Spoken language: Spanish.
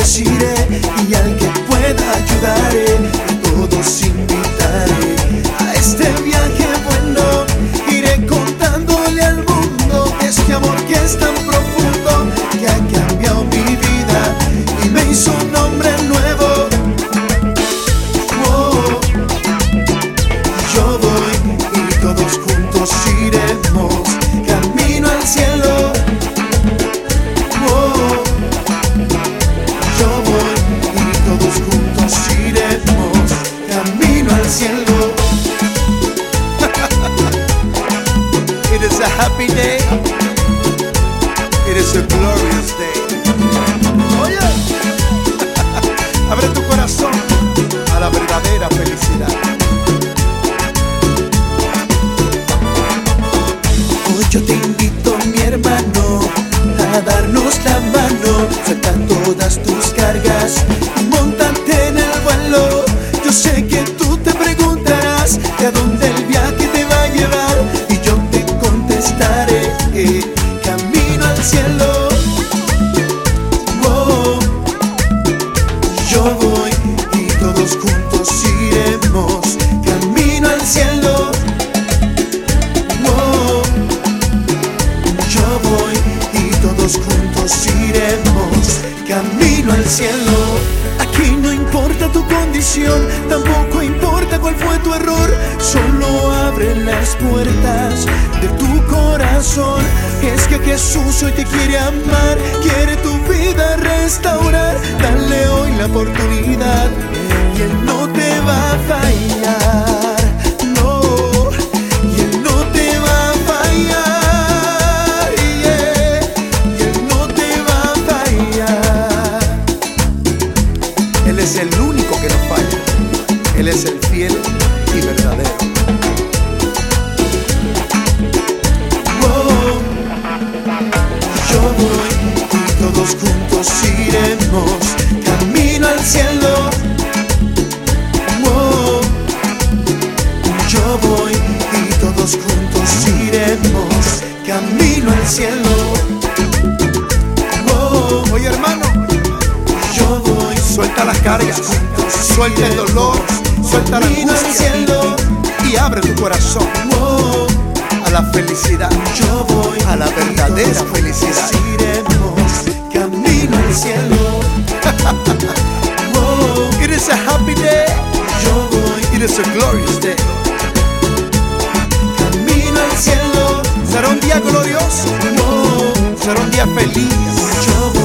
bendeciré y al que pueda ayudaré. A todos invitaré a este viaje bueno. Iré contándole al mundo de este amor que es tan profundo, que ha cambiado mi vida y me hizo un hombre nuevo. Oh, yo voy y todos juntos iremos camino al cielo. Oh, yo voy y todos juntos iremos camino al cielo. It is a happy day. It is a glorious day. Oye, abre tu corazón a la verdadera felicidad. Hoy yo te invito, mi hermano, a darnos la mano. Suelta todas tus cargas y móntate en el vuelo. Yo sé que tú te preguntarás de a dónde el viaje te va a llevar, y yo te contestaré que camino al cielo. Oh, yo voy y todos juntos iremos camino al cielo. Oh, yo voy y todos juntos iremos camino al cielo. Aquí no importa tu condición, tampoco importa cuál fue tu error. Solo abre las puertas de tu corazón. Es que Jesús hoy te quiere amar, quiere tu vida restaurar. Dale hoy la oportunidad y Él no te va a fallar. No, y Él no te va a fallar. Yeah, y Él no te va a fallar. Él es el único que no falla. Él es el fiel y verdadero. Oh, yo voy y todos juntos iremos camino al cielo. Oh, yo voy y todos juntos iremos camino al cielo. Oh, oye hermano, yo voy. Suelta las cargas, suelta el dolor, suelta la angustia y abre tu corazón a la felicidad. Yo voy a la verdadera felicidad. Iremos camino al cielo. It is a happy day. Yo voy. It is a glorious day. Camino al cielo. Será un día glorioso. Será un día feliz. Yo